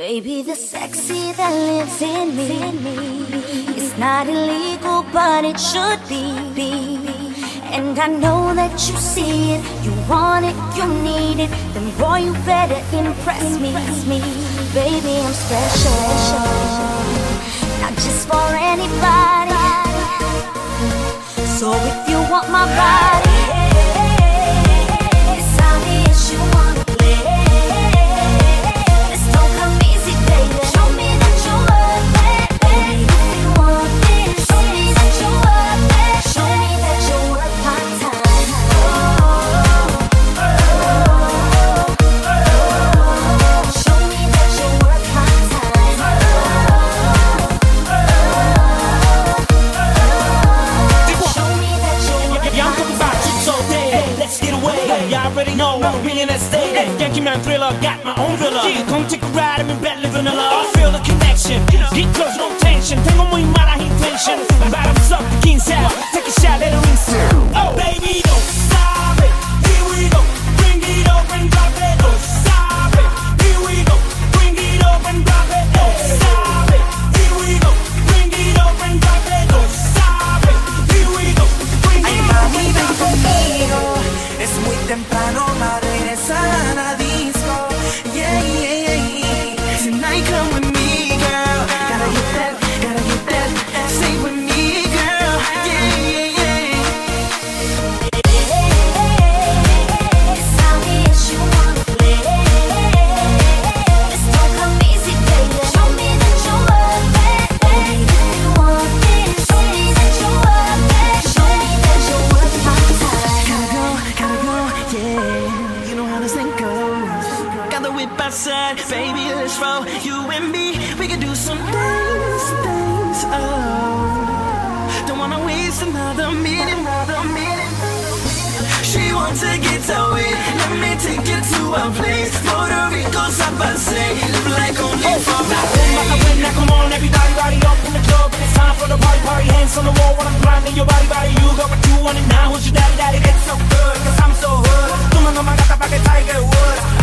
Baby, the sexy that lives in me, it's not illegal, but it should be. And I know that you see it, you want it, you need it. Then boy, you better impress me. Baby, I'm special, not just for anybody. So if you want my body, it's obvious you wanna play. Let's don't come easy, baby. Show me that you're worth it. Baby, if you want this, show me that you're worth it. Show me that you're worth my time. Show me that you're worth my time. Show me that you're worth my time. Yeah, I'm talking about you so dead. Let's get away. Y'all already know me in that state. Yankee Man Thriller, got my own villa. Yeah, come take a ride, I'm in bed living a love. Feel the connection, get close, no tension. Tengo muy mala intention. Bottoms up, the king's out. Take a shot, let her rinse it. Oh, baby, don't stop it. Here we go, bring it up and drop it. Don't stop it. Here we go, bring it up and drop it. Don't stop it. Here we go, bring it up and drop it. Don't stop it. Here we go, bring Ay, it up mami, and ven drop it. conmigo. Es muy temprano para regresar a la disco. Yeah, yeah, yeah. Tonight come with me, girl. Gotta get that, stay with me, girl. Yeah, yeah, yeah. It's obvious you wanna play. Let's don't come easy, baby. Show me that you're worth it. Baby, if you want this, show me that you're worth it. Show me that you're worth my time. Gotta go, yeah. You know how this thing goes. Got the whip outside, baby, let's roll. You and me, we can do some things, oh. Don't wanna waste another minute. She wants to get away. Let me take you to a place. Puerto Rico, Zapase. Live like only for Now, come on, everybody, body up in the club. It's time for the party, hands on the wall. When I'm grinding your body, you got what you want, and now who's your daddy? It's so good, cause I'm so hood. Tú no me gata pa' que Tiger Wood.